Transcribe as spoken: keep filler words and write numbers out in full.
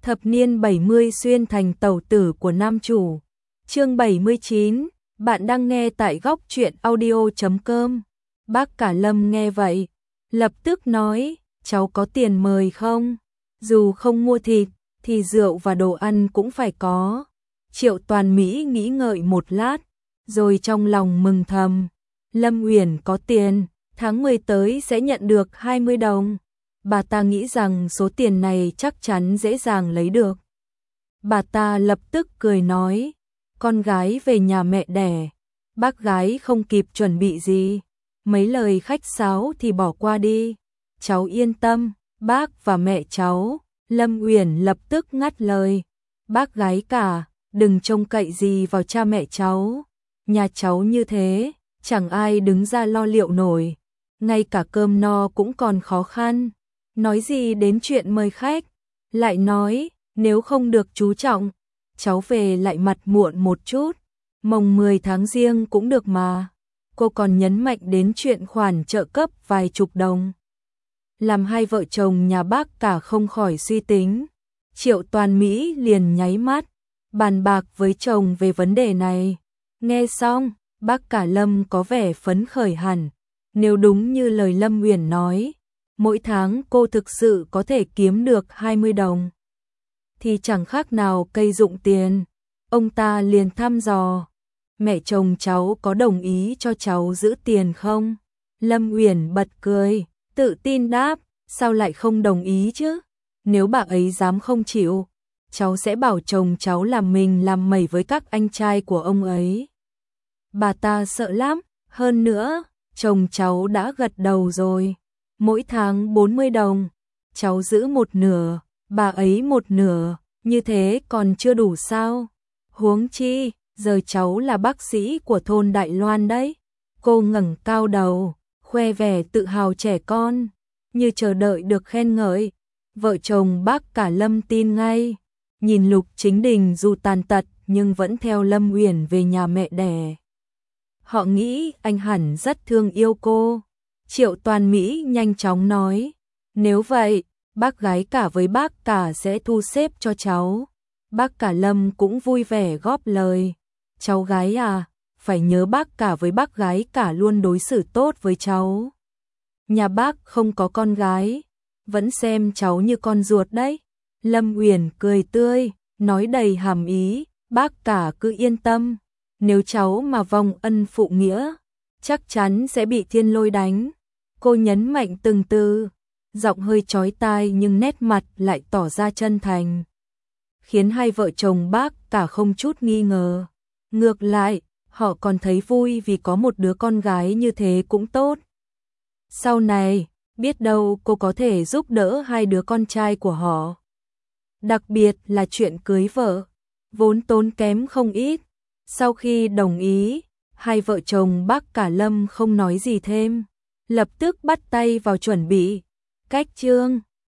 Thập niên bảy mươi xuyên thành tẩu tử của nam chủ. Chương bảy mươi chín, bạn đang nghe tại góc truyện audio chấm com. Bác Cả Lâm nghe vậy, lập tức nói, cháu có tiền mời không? Dù không mua thịt, thì rượu và đồ ăn cũng phải có. Triệu Toàn Mỹ nghĩ ngợi một lát, rồi trong lòng mừng thầm. Lâm Uyển có tiền, tháng mười tới sẽ nhận được hai mươi đồng. Bà ta nghĩ rằng số tiền này chắc chắn dễ dàng lấy được. Bà ta lập tức cười nói, con gái về nhà mẹ đẻ. Bác gái không kịp chuẩn bị gì, mấy lời khách sáo thì bỏ qua đi. Cháu yên tâm, bác và mẹ cháu. Lâm Uyển lập tức ngắt lời, bác gái cả, đừng trông cậy gì vào cha mẹ cháu. Nhà cháu như thế, chẳng ai đứng ra lo liệu nổi, ngay cả cơm no cũng còn khó khăn. Nói gì đến chuyện mời khách, lại nói, nếu không được chú trọng, cháu về lại mặt muộn một chút, mồng mười tháng Giêng cũng được mà. Cô còn nhấn mạnh đến chuyện khoản trợ cấp vài chục đồng, làm hai vợ chồng nhà Bác Cả không khỏi suy tính. Triệu Toàn Mỹ liền nháy mắt, bàn bạc với chồng về vấn đề này. Nghe xong, Bác Cả Lâm có vẻ phấn khởi hẳn. Nếu đúng như lời Lâm Uyển nói, mỗi tháng cô thực sự có thể kiếm được hai mươi đồng, thì chẳng khác nào cây dụng tiền. Ông ta liền thăm dò, mẹ chồng cháu có đồng ý cho cháu giữ tiền không? Lâm Uyển bật cười, tự tin đáp, sao lại không đồng ý chứ? Nếu bà ấy dám không chịu, cháu sẽ bảo chồng cháu làm mình làm mẩy với các anh trai của ông ấy. Bà ta sợ lắm, hơn nữa, chồng cháu đã gật đầu rồi. Mỗi tháng bốn mươi đồng, cháu giữ một nửa, bà ấy một nửa, như thế còn chưa đủ sao? Huống chi, giờ cháu là bác sĩ của thôn Đại Loan đấy. Cô ngẩng cao đầu, khoe vẻ tự hào trẻ con, như chờ đợi được khen ngợi. Vợ chồng Bác Cả Lâm tin ngay, nhìn Lục Chính Đình dù tàn tật nhưng vẫn theo Lâm Uyển về nhà mẹ đẻ. Họ nghĩ anh hẳn rất thương yêu cô. Triệu Toàn Mỹ nhanh chóng nói, nếu vậy, bác gái cả với bác cả sẽ thu xếp cho cháu. Bác Cả Lâm cũng vui vẻ góp lời, cháu gái à, phải nhớ bác cả với bác gái cả luôn đối xử tốt với cháu. Nhà bác không có con gái, vẫn xem cháu như con ruột đấy. Lâm Uyển cười tươi, nói đầy hàm ý, bác cả cứ yên tâm, nếu cháu mà vong ân phụ nghĩa, chắc chắn sẽ bị thiên lôi đánh. Cô nhấn mạnh từng từ, giọng hơi chói tai nhưng nét mặt lại tỏ ra chân thành, khiến hai vợ chồng Bác Cả không chút nghi ngờ. Ngược lại, họ còn thấy vui vì có một đứa con gái như thế cũng tốt. Sau này, biết đâu cô có thể giúp đỡ hai đứa con trai của họ. Đặc biệt là chuyện cưới vợ, vốn tốn kém không ít. Sau khi đồng ý, hai vợ chồng Bác Cả Lâm không nói gì thêm, lập tức bắt tay vào chuẩn bị. Cách chương